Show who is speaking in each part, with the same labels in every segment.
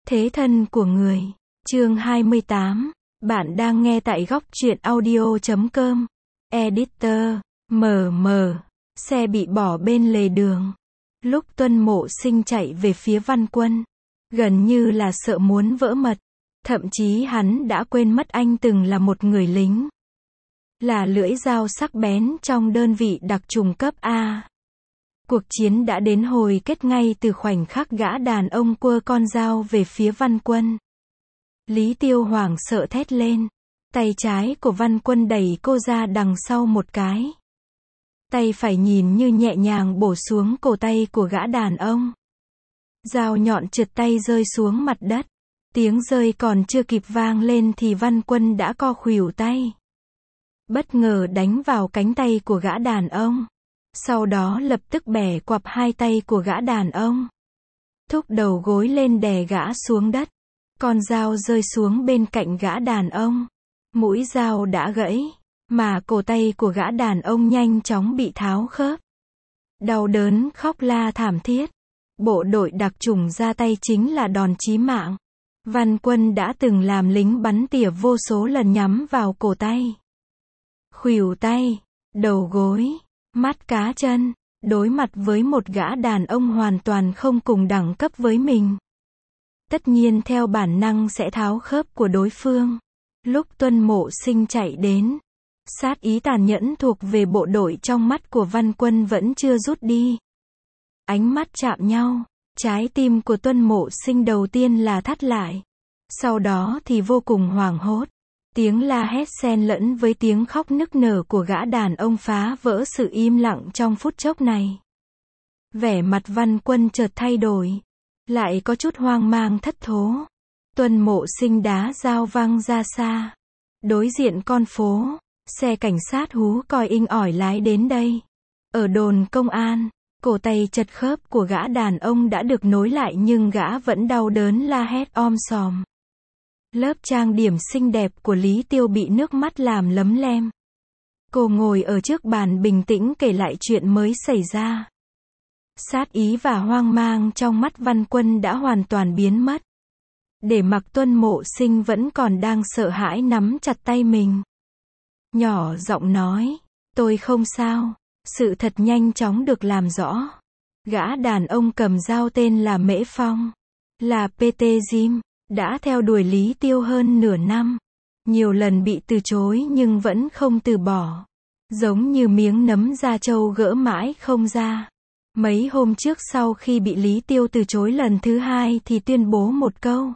Speaker 1: Thế thân của người. Chương 28. Bạn đang nghe tại góc truyện audio.com. Editor. Xe bị bỏ bên lề đường. Lúc Tuân Mộ Sinh chạy về phía Văn Quân, gần như là sợ muốn vỡ mật. Thậm chí hắn đã quên mất anh từng là một người lính. Là lưỡi dao sắc bén trong đơn vị đặc trùng cấp A. Cuộc chiến đã đến hồi kết ngay từ khoảnh khắc gã đàn ông quơ con dao về phía Văn Quân. Lý Tiêu hoảng sợ thét lên. Tay trái của Văn Quân đẩy cô ra đằng sau một cái. Tay phải nhìn như nhẹ nhàng bổ xuống cổ tay của gã đàn ông. Dao nhọn trượt tay rơi xuống mặt đất. Tiếng rơi còn chưa kịp vang lên thì Văn Quân đã co khuỷu tay. Bất ngờ đánh vào cánh tay của gã đàn ông. Sau đó lập tức bẻ quặp hai tay của gã đàn ông. Thúc đầu gối lên đè gã xuống đất. Con dao rơi xuống bên cạnh gã đàn ông. Mũi dao đã gãy, mà cổ tay của gã đàn ông nhanh chóng bị tháo khớp. Đau đớn khóc la thảm thiết. Bộ đội đặc chủng ra tay chính là đòn chí mạng. Văn Quân đã từng làm lính bắn tỉa vô số lần nhắm vào cổ tay, khuỷu tay, đầu gối, mắt cá chân, đối mặt với một gã đàn ông hoàn toàn không cùng đẳng cấp với mình. Tất nhiên theo bản năng sẽ tháo khớp của đối phương. Lúc Tuân Mộ Sinh chạy đến, sát ý tàn nhẫn thuộc về bộ đội trong mắt của Văn Quân vẫn chưa rút đi. Ánh mắt chạm nhau, trái tim của Tuân Mộ Sinh đầu tiên là thắt lại. Sau đó thì vô cùng hoảng hốt. Tiếng la hét xen lẫn với tiếng khóc nức nở của gã đàn ông phá vỡ sự im lặng trong phút chốc này. Vẻ mặt Văn Quân chợt thay đổi. Lại có chút hoang mang thất thố. Tuân Mộ Sinh đá dao văng ra xa. Đối diện con phố, xe cảnh sát hú còi inh ỏi lái đến đây. Ở đồn công an, cổ tay chật khớp của gã đàn ông đã được nối lại nhưng gã vẫn đau đớn la hét om sòm. Lớp trang điểm xinh đẹp của Lý Tiêu bị nước mắt làm lấm lem. Cô ngồi ở trước bàn bình tĩnh kể lại chuyện mới xảy ra. Sát ý và hoang mang trong mắt Văn Quân đã hoàn toàn biến mất. Để mặc Tuân Mộ Sinh vẫn còn đang sợ hãi nắm chặt tay mình. Nhỏ giọng nói, tôi không sao. Sự thật nhanh chóng được làm rõ. Gã đàn ông cầm dao tên là Mễ Phong, là PT Jim, đã theo đuổi Lý Tiêu hơn nửa năm. Nhiều lần bị từ chối nhưng vẫn không từ bỏ. Giống như miếng nấm da trâu gỡ mãi không ra. Mấy hôm trước sau khi bị Lý Tiêu từ chối lần thứ hai thì tuyên bố một câu.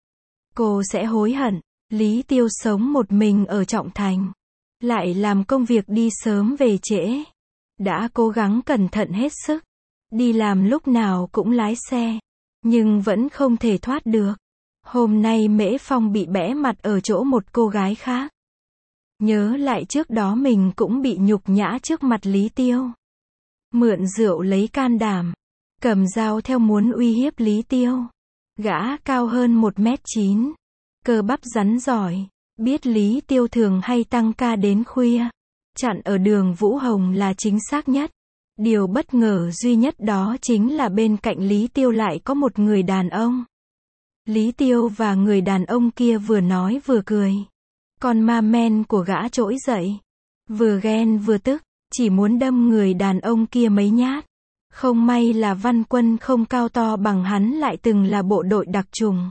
Speaker 1: Cô sẽ hối hận. Lý Tiêu sống một mình ở Trọng Thành. Lại làm công việc đi sớm về trễ. Đã cố gắng cẩn thận hết sức. Đi làm lúc nào cũng lái xe. Nhưng vẫn không thể thoát được. Hôm nay Mễ Phong bị bẽ mặt ở chỗ một cô gái khác. Nhớ lại trước đó mình cũng bị nhục nhã trước mặt Lý Tiêu. Mượn rượu lấy can đảm. Cầm dao theo muốn uy hiếp Lý Tiêu. Gã cao hơn 1m9. Cơ bắp rắn giỏi. Biết Lý Tiêu thường hay tăng ca đến khuya. Chặn ở đường Vũ Hồng là chính xác nhất. Điều bất ngờ duy nhất đó chính là bên cạnh Lý Tiêu lại có một người đàn ông. Lý Tiêu và người đàn ông kia vừa nói vừa cười. Con ma men của gã trỗi dậy. Vừa ghen vừa tức, chỉ muốn đâm người đàn ông kia mấy nhát. Không may là Văn Quân không cao to bằng hắn lại từng là bộ đội đặc chủng.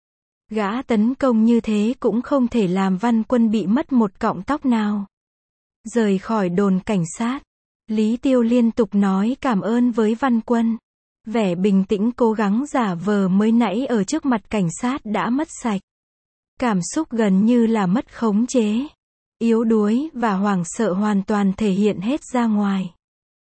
Speaker 1: Gã tấn công như thế cũng không thể làm Văn Quân bị mất một cọng tóc nào. Rời khỏi đồn cảnh sát, Lý Tiêu liên tục nói cảm ơn với Văn Quân. Vẻ bình tĩnh cố gắng giả vờ mới nãy ở trước mặt cảnh sát đã mất sạch. Cảm xúc gần như là mất khống chế. Yếu đuối và hoảng sợ hoàn toàn thể hiện hết ra ngoài.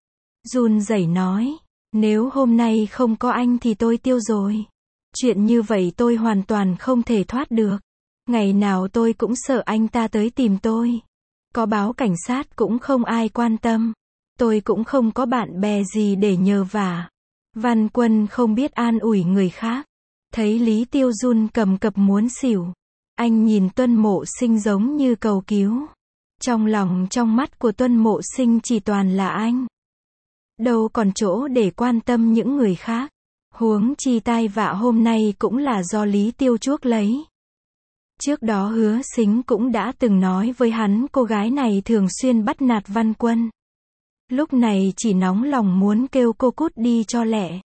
Speaker 1: Run rẩy nói, nếu hôm nay không có anh thì tôi tiêu rồi. Chuyện như vậy tôi hoàn toàn không thể thoát được. Ngày nào tôi cũng sợ anh ta tới tìm tôi. Có báo cảnh sát cũng không ai quan tâm. Tôi cũng không có bạn bè gì để nhờ vả. Văn Quân không biết an ủi người khác. Thấy Lý Tiêu run cầm cập muốn xỉu. Anh nhìn Tuân Mộ Sinh giống như cầu cứu. Trong lòng trong mắt của Tuân Mộ Sinh chỉ toàn là anh. Đâu còn chỗ để quan tâm những người khác. Huống chi tai vạ hôm nay cũng là do Lý Tiêu chuốc lấy. Trước đó Hứa Sính cũng đã từng nói với hắn cô gái này thường xuyên bắt nạt Văn Quân. Lúc này chỉ nóng lòng muốn kêu cô cút đi cho lẹ.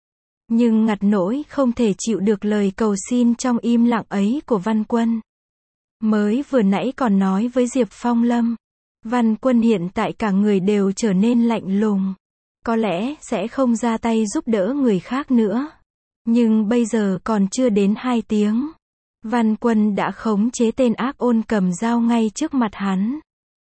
Speaker 1: Nhưng ngặt nỗi không thể chịu được lời cầu xin trong im lặng ấy của Văn Quân. Mới vừa nãy còn nói với Diệp Phong Lâm. Văn Quân hiện tại cả người đều trở nên lạnh lùng. Có lẽ sẽ không ra tay giúp đỡ người khác nữa. Nhưng bây giờ còn chưa đến 2 tiếng. Văn Quân đã khống chế tên ác ôn cầm dao ngay trước mặt hắn.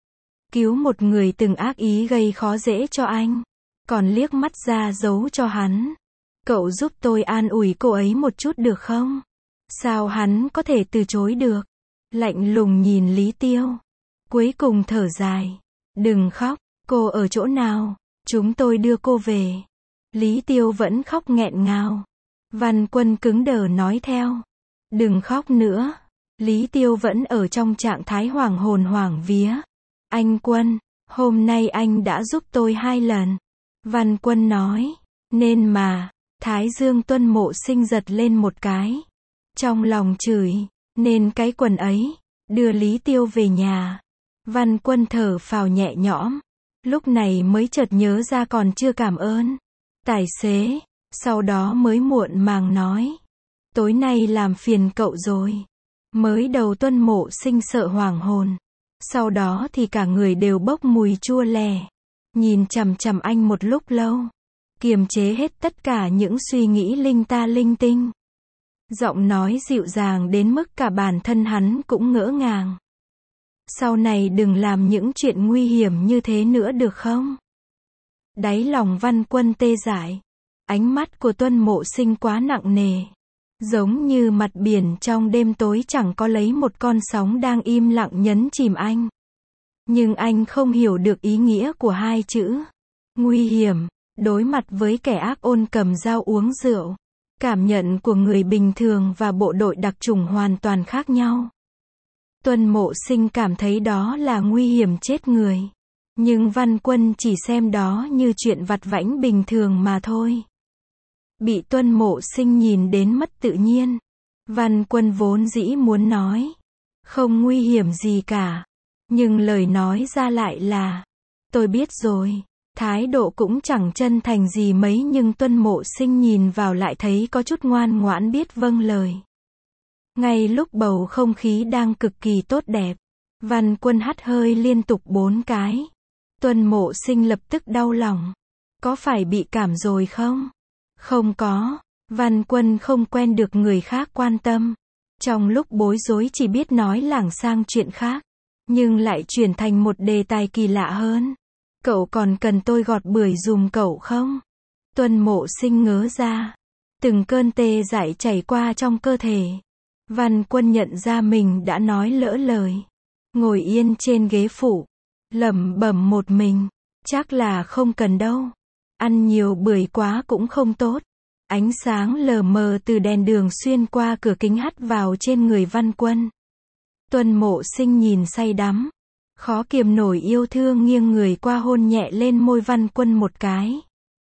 Speaker 1: Cứu một người từng ác ý gây khó dễ cho anh. Còn liếc mắt ra dấu cho hắn. Cậu giúp tôi an ủi cô ấy một chút được không? Sao hắn có thể từ chối được? Lạnh lùng nhìn Lý Tiêu. Cuối cùng thở dài. Đừng khóc, cô ở chỗ nào? Chúng tôi đưa cô về. Lý Tiêu vẫn khóc nghẹn ngào. Văn Quân cứng đờ nói theo. Đừng khóc nữa. Lý Tiêu vẫn ở trong trạng thái hoảng hồn hoảng vía. Anh Quân, hôm nay anh đã giúp tôi 2 lần. Văn Quân nói. Nên mà, Thái Dương Tuân Mộ Sinh giật lên một cái. Trong lòng chửi, nên cái quần ấy, đưa Lý Tiêu về nhà. Văn Quân thở phào nhẹ nhõm. Lúc này mới chợt nhớ ra còn chưa cảm ơn tài xế, sau đó mới muộn màng nói. Tối nay làm phiền cậu rồi. Mới đầu Tuân Mộ Sinh sợ hoảng hồn. Sau đó thì cả người đều bốc mùi chua lè. Nhìn chằm chằm anh một lúc lâu. Kiềm chế hết tất cả những suy nghĩ linh ta linh tinh. Giọng nói dịu dàng đến mức cả bản thân hắn cũng ngỡ ngàng. Sau này đừng làm những chuyện nguy hiểm như thế nữa được không? Đáy lòng Văn Quân tê dại. Ánh mắt của Tuân Mộ Sinh quá nặng nề. Giống như mặt biển trong đêm tối chẳng có lấy một con sóng đang im lặng nhấn chìm anh. Nhưng anh không hiểu được ý nghĩa của 2 chữ. Nguy hiểm. Đối mặt với kẻ ác ôn cầm dao uống rượu. Cảm nhận của người bình thường và bộ đội đặc chủng hoàn toàn khác nhau. Tuân Mộ Sinh cảm thấy đó là nguy hiểm chết người. Nhưng Văn Quân chỉ xem đó như chuyện vặt vãnh bình thường mà thôi. Bị Tuân Mộ Sinh nhìn đến mất tự nhiên. Văn Quân vốn dĩ muốn nói. Không nguy hiểm gì cả. Nhưng lời nói ra lại là. Tôi biết rồi. Thái độ cũng chẳng chân thành gì mấy nhưng Tuân Mộ Sinh nhìn vào lại thấy có chút ngoan ngoãn biết vâng lời. Ngay lúc bầu không khí đang cực kỳ tốt đẹp. Văn Quân hắt hơi liên tục 4 cái. Tuân Mộ Sinh lập tức đau lòng. Có phải bị cảm rồi không? Không có. Văn Quân không quen được người khác quan tâm. Trong lúc bối rối chỉ biết nói lảng sang chuyện khác. Nhưng lại chuyển thành một đề tài kỳ lạ hơn. Cậu còn cần tôi gọt bưởi dùm cậu không? Tuân Mộ Sinh ngớ ra. Từng cơn tê dại chảy qua trong cơ thể. Văn Quân nhận ra mình đã nói lỡ lời. Ngồi yên trên ghế phụ. Lẩm bẩm một mình. Chắc là không cần đâu. Ăn nhiều bưởi quá cũng không tốt. Ánh sáng lờ mờ từ đèn đường xuyên qua cửa kính hắt vào trên người Văn Quân. Tuân Mộ Sinh nhìn say đắm. Khó kiềm nổi yêu thương nghiêng người qua hôn nhẹ lên môi Văn Quân một cái.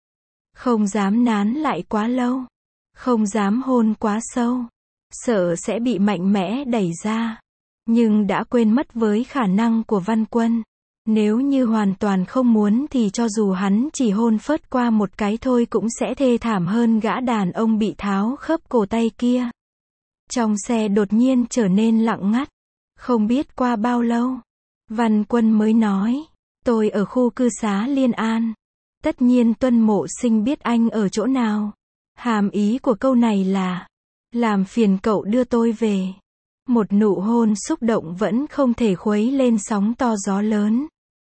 Speaker 1: Không dám nán lại quá lâu. Không dám hôn quá sâu. Sợ sẽ bị mạnh mẽ đẩy ra. Nhưng đã quên mất với khả năng của Văn Quân. Nếu như hoàn toàn không muốn thì cho dù hắn chỉ hôn phớt qua một cái thôi cũng sẽ thê thảm hơn gã đàn ông bị tháo khớp cổ tay kia. Trong xe đột nhiên trở nên lặng ngắt. Không biết qua bao lâu. Văn Quân mới nói. Tôi ở khu cư xá Liên An. Tất nhiên Tuân Mộ Sinh biết anh ở chỗ nào. Hàm ý của câu này là. Làm phiền cậu đưa tôi về. Một nụ hôn xúc động vẫn không thể khuấy lên sóng to gió lớn.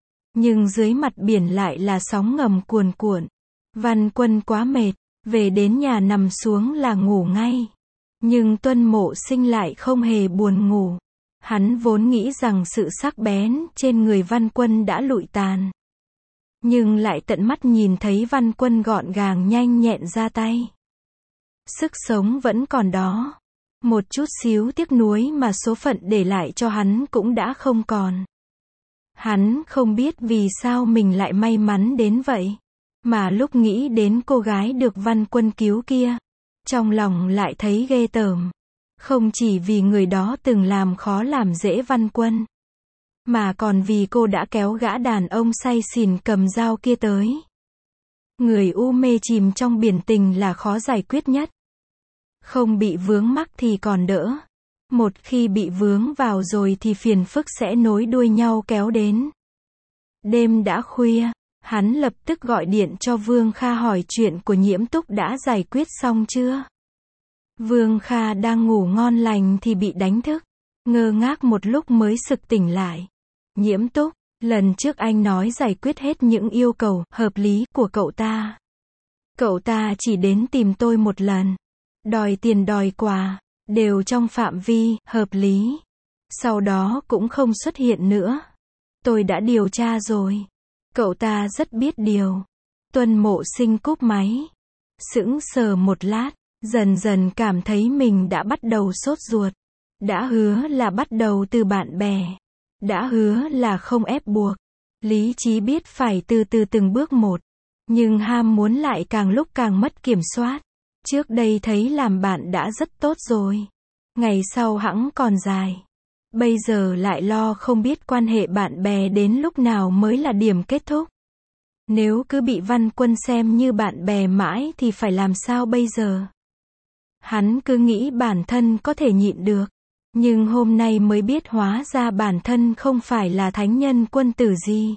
Speaker 1: Nhưng dưới mặt biển lại là sóng ngầm cuồn cuộn. Văn Quân quá mệt. Về đến nhà nằm xuống là ngủ ngay. Nhưng Tuân Mộ Sinh lại không hề buồn ngủ. Hắn vốn nghĩ rằng sự sắc bén trên người Văn Quân đã lụi tàn. Nhưng lại tận mắt nhìn thấy Văn Quân gọn gàng nhanh nhẹn ra tay. Sức sống vẫn còn đó. Một chút xíu tiếc nuối mà số phận để lại cho hắn cũng đã không còn. Hắn không biết vì sao mình lại may mắn đến vậy. Mà lúc nghĩ đến cô gái được Văn Quân cứu kia, Trong lòng lại thấy ghê tởm. Không chỉ vì người đó từng làm khó làm dễ Văn Quân, mà còn vì cô đã kéo gã đàn ông say xỉn cầm dao kia tới. Người u mê chìm trong biển tình là khó giải quyết nhất. Không bị vướng mắc thì còn đỡ. Một khi bị vướng vào rồi thì phiền phức sẽ nối đuôi nhau kéo đến. Đêm đã khuya, hắn lập tức gọi điện cho Vương Kha hỏi chuyện của Nhiễm Túc đã giải quyết xong chưa. Vương Kha đang ngủ ngon lành thì bị đánh thức. Ngơ ngác một lúc mới sực tỉnh lại. Nhiễm Túc, lần trước anh nói giải quyết hết những yêu cầu hợp lý của cậu ta. Cậu ta chỉ đến tìm tôi một lần. Đòi tiền đòi quà, đều trong phạm vi hợp lý. Sau đó cũng không xuất hiện nữa. Tôi đã điều tra rồi. Cậu ta rất biết điều. Tuân Mộ Sinh cúp máy. Sững sờ một lát, dần dần cảm thấy mình đã bắt đầu sốt ruột. Đã hứa là bắt đầu từ bạn bè. Đã hứa là không ép buộc. Lý trí biết phải từ từ từng bước một. Nhưng ham muốn lại càng lúc càng mất kiểm soát. Trước đây thấy làm bạn đã rất tốt rồi. Ngày sau hẵng còn dài. Bây giờ lại lo không biết quan hệ bạn bè đến lúc nào mới là điểm kết thúc. Nếu cứ bị Văn Quân xem như bạn bè mãi thì phải làm sao bây giờ? Hắn cứ nghĩ bản thân có thể nhịn được. Nhưng hôm nay mới biết hóa ra bản thân không phải là thánh nhân quân tử gì.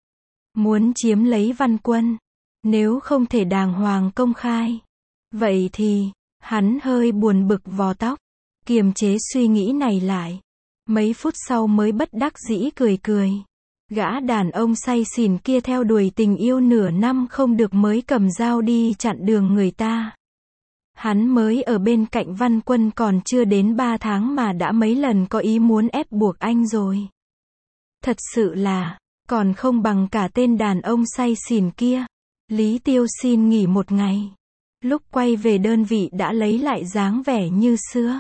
Speaker 1: Muốn chiếm lấy Văn Quân. Nếu không thể đàng hoàng công khai. Vậy thì, hắn hơi buồn bực vò tóc. Kiềm chế suy nghĩ này lại. Mấy phút sau mới bất đắc dĩ cười cười. Gã đàn ông say xỉn kia theo đuổi tình yêu nửa năm không được mới cầm dao đi chặn đường người ta. Hắn mới ở bên cạnh Văn Quân còn chưa đến 3 tháng mà đã mấy lần có ý muốn ép buộc anh rồi. Thật sự là, còn không bằng cả tên đàn ông say xỉn kia. Lý Tiêu xin nghỉ một ngày. Lúc quay về đơn vị đã lấy lại dáng vẻ như xưa.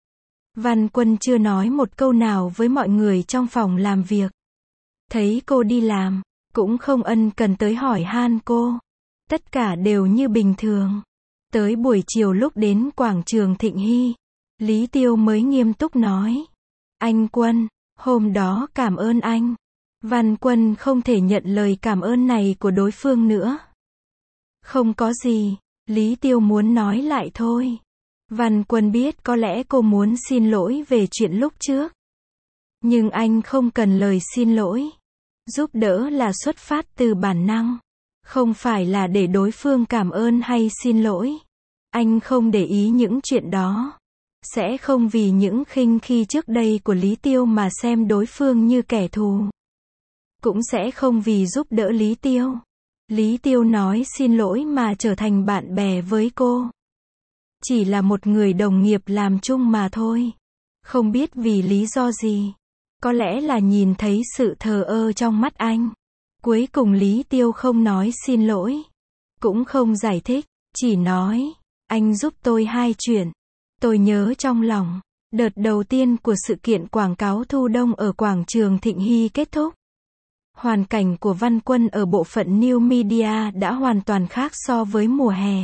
Speaker 1: Văn Quân chưa nói một câu nào với mọi người trong phòng làm việc. Thấy cô đi làm, cũng không ân cần tới hỏi han cô. Tất cả đều như bình thường. Tới buổi chiều lúc đến quảng trường Thịnh Hy, Lý Tiêu mới nghiêm túc nói. Anh Quân, hôm đó cảm ơn anh. Văn Quân không thể nhận lời cảm ơn này của đối phương nữa. Không có gì, Lý Tiêu muốn nói lại thôi. Văn Quân biết có lẽ cô muốn xin lỗi về chuyện lúc trước. Nhưng anh không cần lời xin lỗi. Giúp đỡ là xuất phát từ bản năng. Không phải là để đối phương cảm ơn hay xin lỗi. Anh không để ý những chuyện đó. Sẽ không vì những khinh khi trước đây của Lý Tiêu mà xem đối phương như kẻ thù. Cũng sẽ không vì giúp đỡ Lý Tiêu. Lý Tiêu nói xin lỗi mà trở thành bạn bè với cô. Chỉ là một người đồng nghiệp làm chung mà thôi. Không biết vì lý do gì. Có lẽ là nhìn thấy sự thờ ơ trong mắt anh. Cuối cùng Lý Tiêu không nói xin lỗi. Cũng không giải thích. Chỉ nói, anh giúp tôi 2 chuyện. Tôi nhớ trong lòng. Đợt đầu tiên của sự kiện quảng cáo thu đông ở quảng trường Thịnh Hy kết thúc. Hoàn cảnh của Văn Quân ở bộ phận New Media đã hoàn toàn khác so với mùa hè.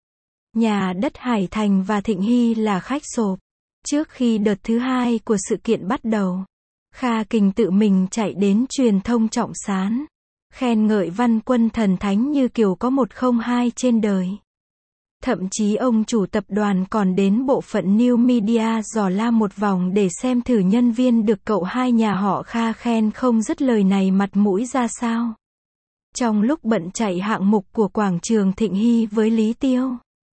Speaker 1: Nhà đất Hải Thành và Thịnh Hy là khách sộp. Trước khi đợt thứ 2 của sự kiện bắt đầu, Kha Kình tự mình chạy đến truyền thông trọng sán. Khen ngợi Văn Quân thần thánh như kiểu có 102 trên đời. Thậm chí ông chủ tập đoàn còn đến bộ phận New Media dò la một vòng để xem thử nhân viên được cậu hai nhà họ Kha khen không dứt lời này mặt mũi ra sao. Trong lúc bận chạy hạng mục của quảng trường Thịnh Hy với Lý Tiêu,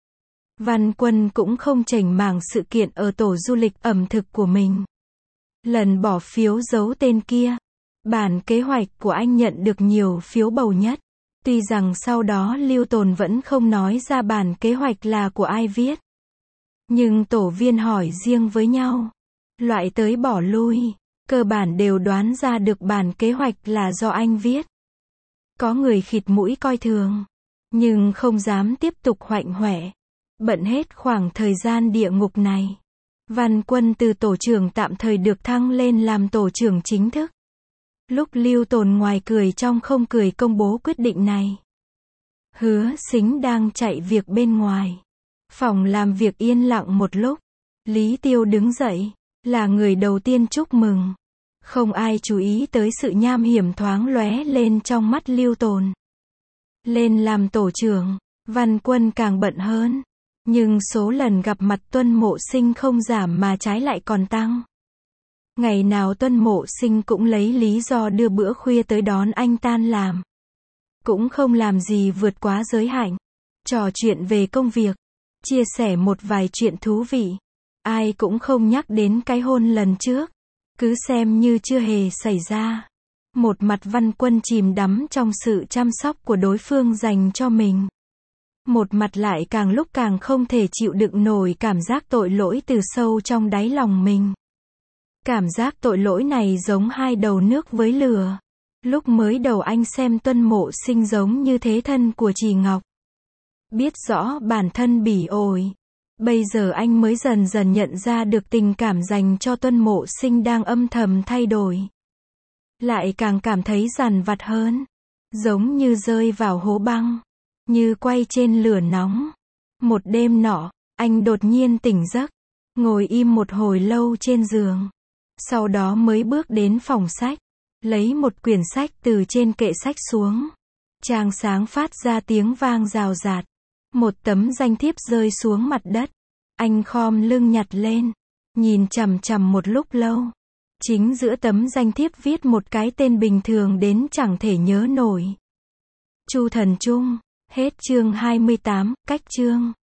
Speaker 1: Văn Quân cũng không chểnh mảng sự kiện ở tổ du lịch ẩm thực của mình. Lần bỏ phiếu giấu tên kia, bản kế hoạch của anh nhận được nhiều phiếu bầu nhất. Tuy rằng sau đó Lưu Tồn vẫn không nói ra bản kế hoạch là của ai viết. Nhưng tổ viên hỏi riêng với nhau. Loại tới bỏ lui, cơ bản đều đoán ra được bản kế hoạch là do anh viết. Có người khịt mũi coi thường, nhưng không dám tiếp tục hoạnh hoẹ. Bận hết khoảng thời gian địa ngục này, Văn Quân từ tổ trưởng tạm thời được thăng lên làm tổ trưởng chính thức. Lúc Lưu Tồn ngoài cười trong không cười công bố quyết định này, Hứa Sính đang chạy việc bên ngoài. Phòng làm việc yên lặng một lúc. Lý Tiêu đứng dậy, là người đầu tiên chúc mừng. Không ai chú ý tới sự nham hiểm thoáng lóe lên trong mắt Lưu Tồn. Lên làm tổ trưởng, Văn Quân càng bận hơn. Nhưng số lần gặp mặt Tuân Mộ Sinh không giảm mà trái lại còn tăng. Ngày nào Tuân Mộ Sinh cũng lấy lý do đưa bữa khuya tới đón anh tan làm. Cũng không làm gì vượt quá giới hạn. Trò chuyện về công việc, chia sẻ một vài chuyện thú vị. Ai cũng không nhắc đến cái hôn lần trước, cứ xem như chưa hề xảy ra. Một mặt Văn Quân chìm đắm trong sự chăm sóc của đối phương dành cho mình. Một mặt lại càng lúc càng không thể chịu đựng nổi cảm giác tội lỗi từ sâu trong đáy lòng mình. Cảm giác tội lỗi này giống hai đầu nước với lửa. Lúc mới đầu anh xem Tuân Mộ Sinh giống như thế thân của Trì Ngọc. Biết rõ bản thân bỉ ổi. Bây giờ anh mới dần dần nhận ra được tình cảm dành cho Tuân Mộ Sinh đang âm thầm thay đổi. Lại càng cảm thấy dằn vặt hơn. Giống như rơi vào hố băng. Như quay trên lửa nóng. Một đêm nọ, anh đột nhiên tỉnh giấc. Ngồi im một hồi lâu trên giường. Sau đó mới bước đến phòng sách. Lấy một quyển sách từ trên kệ sách xuống. Trang sáng phát ra tiếng vang rào rạt. Một tấm danh thiếp rơi xuống mặt đất. Anh khom lưng nhặt lên. Nhìn chằm chằm một lúc lâu. Chính giữa tấm danh thiếp viết một cái tên bình thường đến chẳng thể nhớ nổi. Chu Thần Trung. Hết chương 28, cách chương.